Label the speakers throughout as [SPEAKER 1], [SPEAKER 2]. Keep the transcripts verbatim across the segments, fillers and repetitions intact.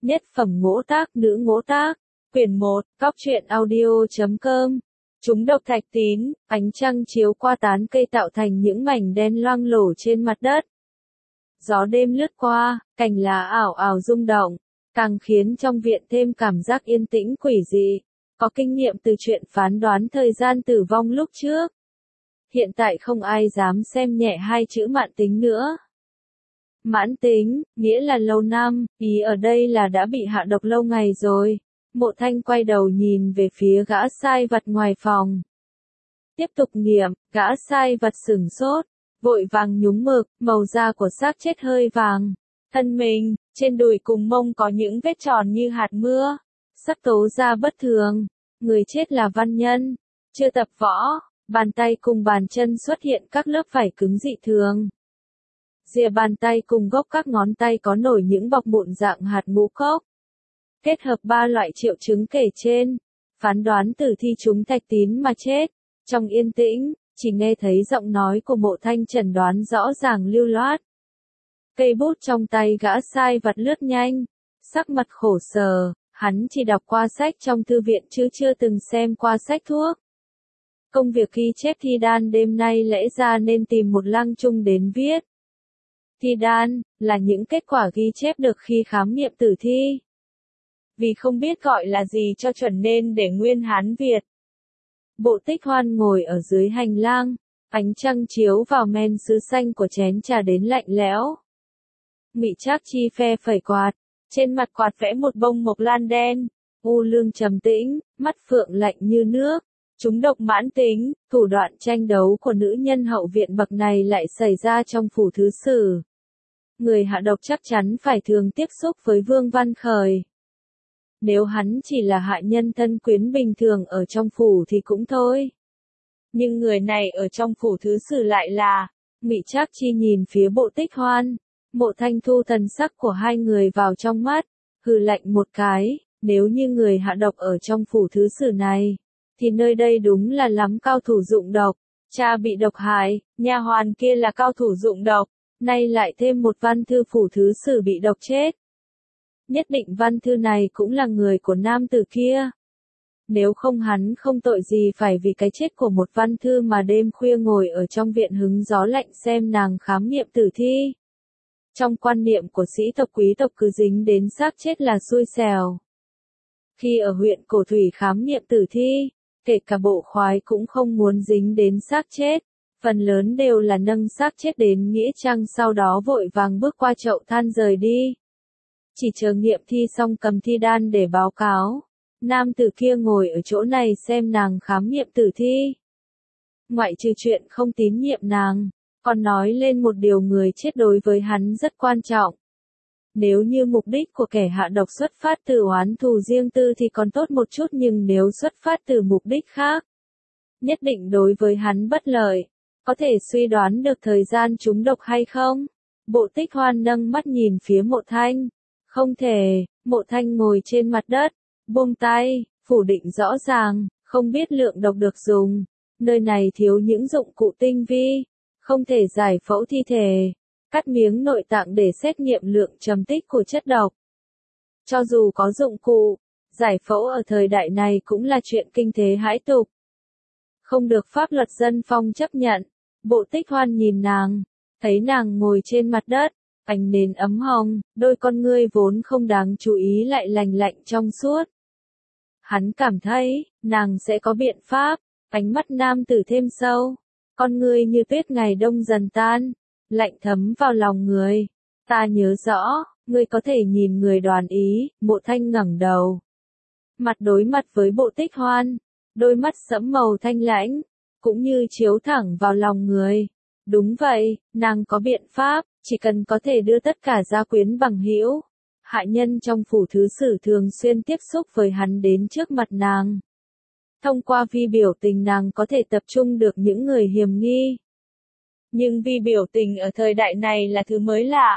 [SPEAKER 1] Nhất phẩm ngỗ tác nữ ngỗ tác, quyển một, cóc truyện audio chấm com. Chúng độc thạch tín, ánh trăng chiếu qua tán cây tạo thành những mảnh đen loang lổ trên mặt đất. Gió đêm lướt qua, cành lá ảo ảo rung động, càng khiến trong viện thêm cảm giác yên tĩnh quỷ dị. Có kinh nghiệm từ chuyện phán đoán thời gian tử vong lúc trước. Hiện tại không ai dám xem nhẹ hai chữ mãn tính nữa. Mãn tính, nghĩa là lâu năm, ý ở đây là đã bị hạ độc lâu ngày rồi. Mộ Thanh quay đầu nhìn về phía gã sai vặt ngoài phòng. Tiếp tục niệm, gã sai vặt sửng sốt, vội vàng nhúng mực, màu da của xác chết hơi vàng. Thân mình, trên đùi cùng mông có những vết tròn như hạt mưa, sắc tố da bất thường. Người chết là văn nhân, chưa tập võ, bàn tay cùng bàn chân xuất hiện các lớp vảy cứng dị thường. Rìa bàn tay cùng gốc các ngón tay có nổi những bọc mụn dạng hạt ngũ cốc. Kết hợp ba loại triệu chứng kể trên, phán đoán tử thi chúng thạch tín mà chết. Trong yên tĩnh, chỉ nghe thấy giọng nói của Mộ Thanh chẩn đoán rõ ràng lưu loát. Cây bút trong tay gã sai vặt lướt nhanh, sắc mặt khổ sở, hắn chỉ đọc qua sách trong thư viện chứ chưa từng xem qua sách thuốc. Công việc ghi chép thi đan đêm nay lẽ ra nên tìm một lăng chung đến viết. Thi đan, là những kết quả ghi chép được khi khám nghiệm tử thi. Vì không biết gọi là gì cho chuẩn nên để nguyên Hán Việt. Bộ Tích Hoan ngồi ở dưới hành lang, ánh trăng chiếu vào men sứ xanh của chén trà đến lạnh lẽo. Mị Trác Chi phe phẩy quạt, trên mặt quạt vẽ một bông mộc lan đen, u lương trầm tĩnh, mắt phượng lạnh như nước. Chúng độc mãn tính, thủ đoạn tranh đấu của nữ nhân hậu viện bậc này lại xảy ra trong phủ thứ sử. Người hạ độc chắc chắn phải thường tiếp xúc với Vương Văn Khởi. Nếu hắn chỉ là hạ nhân thân quyến bình thường ở trong phủ thì cũng thôi. Nhưng người này ở trong phủ thứ sử lại là, Mị Trác Chi nhìn phía Bộ Tích Hoan, Mộ Thanh thu thần sắc của hai người vào trong mắt, hừ lạnh một cái, nếu như người hạ độc ở trong phủ thứ sử này, thì nơi đây đúng là lắm cao thủ dụng độc. Cha bị độc hại, nha hoàn kia là cao thủ dụng độc, nay lại thêm một văn thư phủ thứ sử bị độc chết. Nhất định văn thư này cũng là người của nam tử kia. Nếu không hắn không tội gì phải vì cái chết của một văn thư mà đêm khuya ngồi ở trong viện hứng gió lạnh xem nàng khám nghiệm tử thi. Trong quan niệm của sĩ tộc quý tộc cứ dính đến xác chết là xui xẻo. Khi ở huyện Cổ Thủy khám nghiệm tử thi, kể cả bộ khoái cũng không muốn dính đến xác chết, phần lớn đều là nâng xác chết đến nghĩa trang sau đó vội vàng bước qua chậu than rời đi. Chỉ chờ nghiệm thi xong cầm thi đan để báo cáo, nam tử kia ngồi ở chỗ này xem nàng khám nghiệm tử thi. Ngoại trừ chuyện không tín nhiệm nàng, còn nói lên một điều người chết đối với hắn rất quan trọng. Nếu như mục đích của kẻ hạ độc xuất phát từ oán thù riêng tư thì còn tốt một chút, nhưng nếu xuất phát từ mục đích khác, nhất định đối với hắn bất lợi. Có thể suy đoán được thời gian trúng độc hay không? Bộ Tích Hoan nâng mắt nhìn phía Mộ Thanh. Không thể. Mộ Thanh ngồi trên mặt đất, buông tay, phủ định rõ ràng, không biết lượng độc được dùng. Nơi này thiếu những dụng cụ tinh vi, không thể giải phẫu thi thể, cắt miếng nội tạng để xét nghiệm lượng trầm tích của chất độc. Cho dù có dụng cụ, giải phẫu ở thời đại này cũng là chuyện kinh thế hãi tục. Không được pháp luật dân phong chấp nhận. Bộ Tích Hoan nhìn nàng, thấy nàng ngồi trên mặt đất, ánh nến ấm hồng, đôi con ngươi vốn không đáng chú ý lại lành lạnh trong suốt. Hắn cảm thấy, nàng sẽ có biện pháp, ánh mắt nam tử thêm sâu, con ngươi như tuyết ngày đông dần tan, lạnh thấm vào lòng người. Ta nhớ rõ, ngươi có thể nhìn người đoán ý. Mộ Thanh ngẩng đầu, mặt đối mặt với Bộ Tích Hoan, đôi mắt sẫm màu thanh lãnh, cũng như chiếu thẳng vào lòng người. Đúng vậy, nàng có biện pháp, chỉ cần có thể đưa tất cả gia quyến bằng hữu, hạ nhân trong phủ thứ sử thường xuyên tiếp xúc với hắn đến trước mặt nàng. Thông qua vi biểu tình nàng có thể tập trung được những người hiểm nghi. Nhưng vi biểu tình ở thời đại này là thứ mới lạ.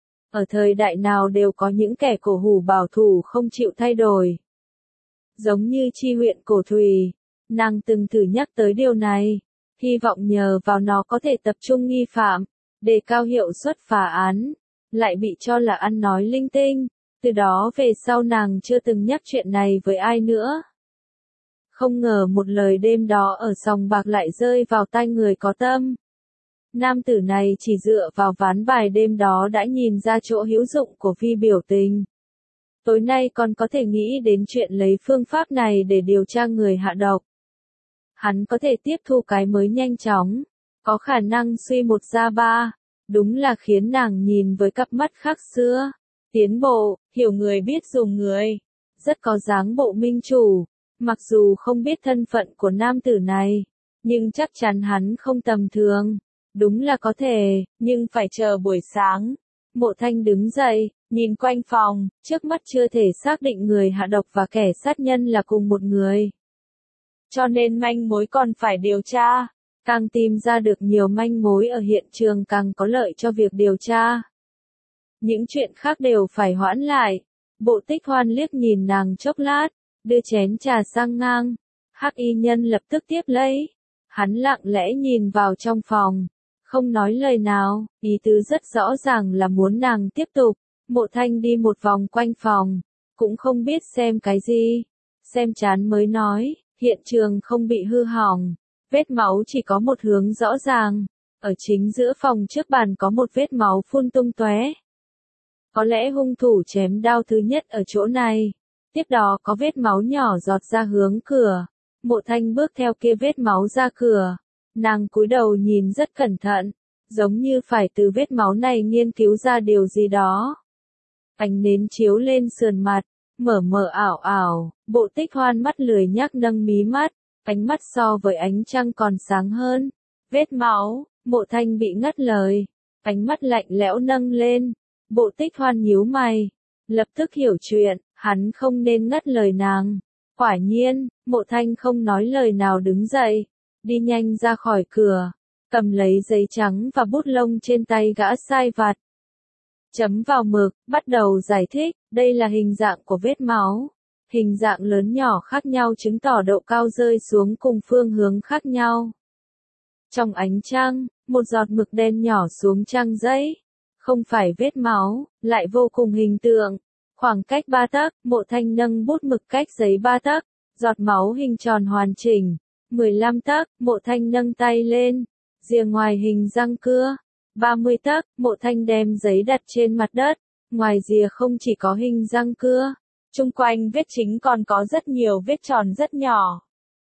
[SPEAKER 1] Ở thời đại nào đều có những kẻ cổ hủ bảo thủ không chịu thay đổi. Giống như chi huyện Cổ Thủy, nàng từng thử nhắc tới điều này, hy vọng nhờ vào nó có thể tập trung nghi phạm, đề cao hiệu suất phá án, lại bị cho là ăn nói linh tinh. Từ đó về sau nàng chưa từng nhắc chuyện này với ai nữa. Không ngờ một lời đêm đó ở sòng bạc lại rơi vào tai người có tâm. Nam tử này chỉ dựa vào ván bài đêm đó đã nhìn ra chỗ hữu dụng của Vi biểu tình. Tối nay còn có thể nghĩ đến chuyện lấy phương pháp này để điều tra người hạ độc. Hắn có thể tiếp thu cái mới nhanh chóng, có khả năng suy một ra ba, đúng là khiến nàng nhìn với cặp mắt khác xưa. Tiến bộ, hiểu người biết dùng người, rất có dáng bộ minh chủ. Mặc dù không biết thân phận của nam tử này, nhưng chắc chắn hắn không tầm thường. Đúng là có thể, nhưng phải chờ buổi sáng. Mộ Thanh đứng dậy, nhìn quanh phòng, trước mắt chưa thể xác định người hạ độc và kẻ sát nhân là cùng một người. Cho nên manh mối còn phải điều tra. Càng tìm ra được nhiều manh mối ở hiện trường càng có lợi cho việc điều tra. Những chuyện khác đều phải hoãn lại. Bộ Tích Hoan liếc nhìn nàng chốc lát, đưa chén trà sang ngang. Hắc y nhân lập tức tiếp lấy. Hắn lặng lẽ nhìn vào trong phòng, không nói lời nào, ý tứ rất rõ ràng là muốn nàng tiếp tục. Mộ Thanh đi một vòng quanh phòng, cũng không biết xem cái gì. Xem chán mới nói, hiện trường không bị hư hỏng, vết máu chỉ có một hướng rõ ràng. Ở chính giữa phòng trước bàn có một vết máu phun tung tóe. Có lẽ hung thủ chém đao thứ nhất ở chỗ này. Tiếp đó có vết máu nhỏ giọt ra hướng cửa. Mộ Thanh bước theo kia vết máu ra cửa. Nàng cúi đầu nhìn rất cẩn thận, giống như phải từ vết máu này nghiên cứu ra điều gì đó. Ánh nến chiếu lên sườn mặt, mở mở ảo ảo, Bộ Tích Hoan mắt lười nhác nâng mí mắt, ánh mắt so với ánh trăng còn sáng hơn. Vết máu, Mộ Thanh bị ngắt lời, ánh mắt lạnh lẽo nâng lên. Bộ Tích Hoan nhíu mày, lập tức hiểu chuyện, hắn không nên ngắt lời nàng. Quả nhiên, Mộ Thanh không nói lời nào đứng dậy, đi nhanh ra khỏi cửa, cầm lấy giấy trắng và bút lông trên tay gã sai vặt. Chấm vào mực, bắt đầu giải thích, đây là hình dạng của vết máu. Hình dạng lớn nhỏ khác nhau chứng tỏ độ cao rơi xuống cùng phương hướng khác nhau. Trong ánh trăng, một giọt mực đen nhỏ xuống trang giấy. Không phải vết máu, lại vô cùng hình tượng. Khoảng cách ba tấc, Mộ Thanh nâng bút mực cách giấy ba tấc, giọt máu hình tròn hoàn chỉnh. mười lăm tấc, Mộ Thanh nâng tay lên, rìa ngoài hình răng cưa. ba mươi tấc, Mộ Thanh đem giấy đặt trên mặt đất, ngoài rìa không chỉ có hình răng cưa, chung quanh vết chính còn có rất nhiều vết tròn rất nhỏ.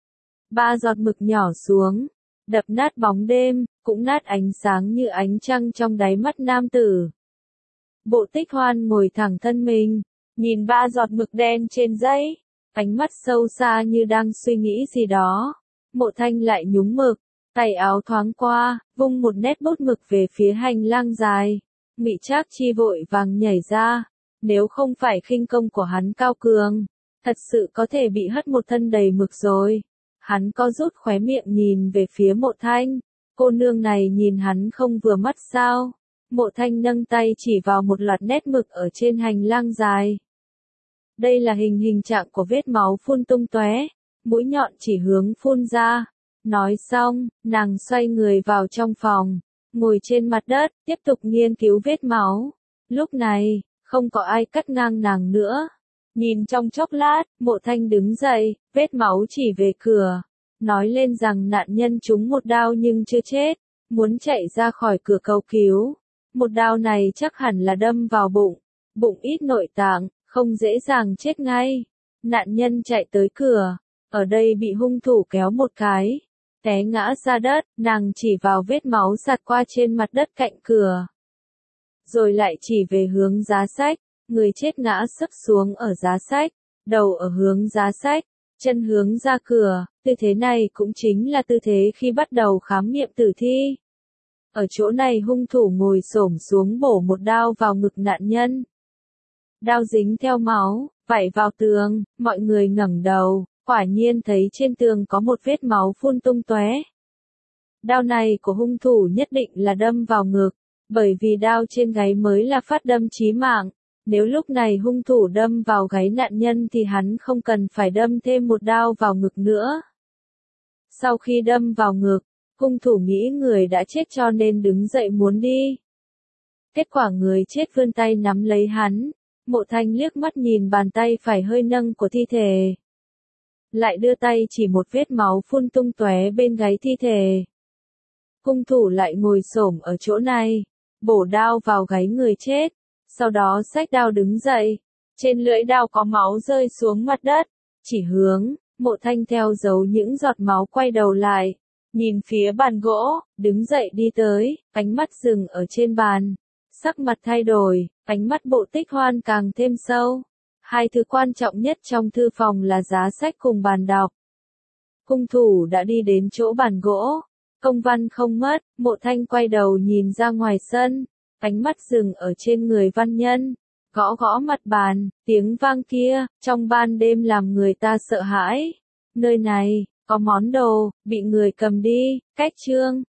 [SPEAKER 1] Ba giọt mực nhỏ xuống, đập nát bóng đêm, cũng nát ánh sáng như ánh trăng trong đáy mắt nam tử. Bộ Tích Hoan ngồi thẳng thân mình, nhìn ba giọt mực đen trên giấy, ánh mắt sâu xa như đang suy nghĩ gì đó. Mộ Thanh lại nhúng mực, tay áo thoáng qua, vung một nét bút mực về phía hành lang dài. Ngụy Trác Chi vội vàng nhảy ra, nếu không phải khinh công của hắn cao cường, thật sự có thể bị hất một thân đầy mực rồi. Hắn co rút khóe miệng nhìn về phía Mộ Thanh, cô nương này nhìn hắn không vừa mắt sao? Mộ Thanh nâng tay chỉ vào một loạt nét mực ở trên hành lang dài. Đây là hình hình trạng của vết máu phun tung tóe, mũi nhọn chỉ hướng phun ra. Nói xong, nàng xoay người vào trong phòng, ngồi trên mặt đất, tiếp tục nghiên cứu vết máu. Lúc này, không có ai cắt ngang nàng nữa. Nhìn trong chốc lát, Mộ Thanh đứng dậy, vết máu chỉ về cửa. Nói lên rằng nạn nhân trúng một đao nhưng chưa chết, muốn chạy ra khỏi cửa cầu cứu. Một đao này chắc hẳn là đâm vào bụng, bụng ít nội tạng, không dễ dàng chết ngay. Nạn nhân chạy tới cửa, ở đây bị hung thủ kéo một cái, té ngã ra đất, nàng chỉ vào vết máu sạt qua trên mặt đất cạnh cửa. Rồi lại chỉ về hướng giá sách, người chết ngã sấp xuống ở giá sách, đầu ở hướng giá sách, chân hướng ra cửa, tư thế này cũng chính là tư thế khi bắt đầu khám nghiệm tử thi. Ở chỗ này hung thủ ngồi xổm xuống bổ một đao vào ngực nạn nhân. Đao dính theo máu, vảy vào tường, mọi người ngẩng đầu, quả nhiên thấy trên tường có một vết máu phun tung tóe. Đao này của hung thủ nhất định là đâm vào ngực, bởi vì đao trên gáy mới là phát đâm chí mạng. Nếu lúc này hung thủ đâm vào gáy nạn nhân thì hắn không cần phải đâm thêm một đao vào ngực nữa. Sau khi đâm vào ngực, hung thủ nghĩ người đã chết cho nên đứng dậy muốn đi. Kết quả người chết vươn tay nắm lấy hắn, Mộ Thanh liếc mắt nhìn bàn tay phải hơi nâng của thi thể. Lại đưa tay chỉ một vết máu phun tung tóe bên gáy thi thể. Hung thủ lại ngồi xổm ở chỗ này, bổ đao vào gáy người chết, sau đó xách đao đứng dậy. Trên lưỡi đao có máu rơi xuống mặt đất, chỉ hướng. Mộ Thanh theo dấu những giọt máu quay đầu lại, nhìn phía bàn gỗ, đứng dậy đi tới, ánh mắt dừng ở trên bàn. Sắc mặt thay đổi, ánh mắt Bộ Tích Hoan càng thêm sâu. Hai thứ quan trọng nhất trong thư phòng là giá sách cùng bàn đọc. Hung thủ đã đi đến chỗ bàn gỗ, công văn không mất, Mộ Thanh quay đầu nhìn ra ngoài sân, ánh mắt dừng ở trên người văn nhân. Gõ gõ mặt bàn, tiếng vang kia, trong ban đêm làm người ta sợ hãi. Nơi này, có món đồ, bị người cầm đi, cách chương.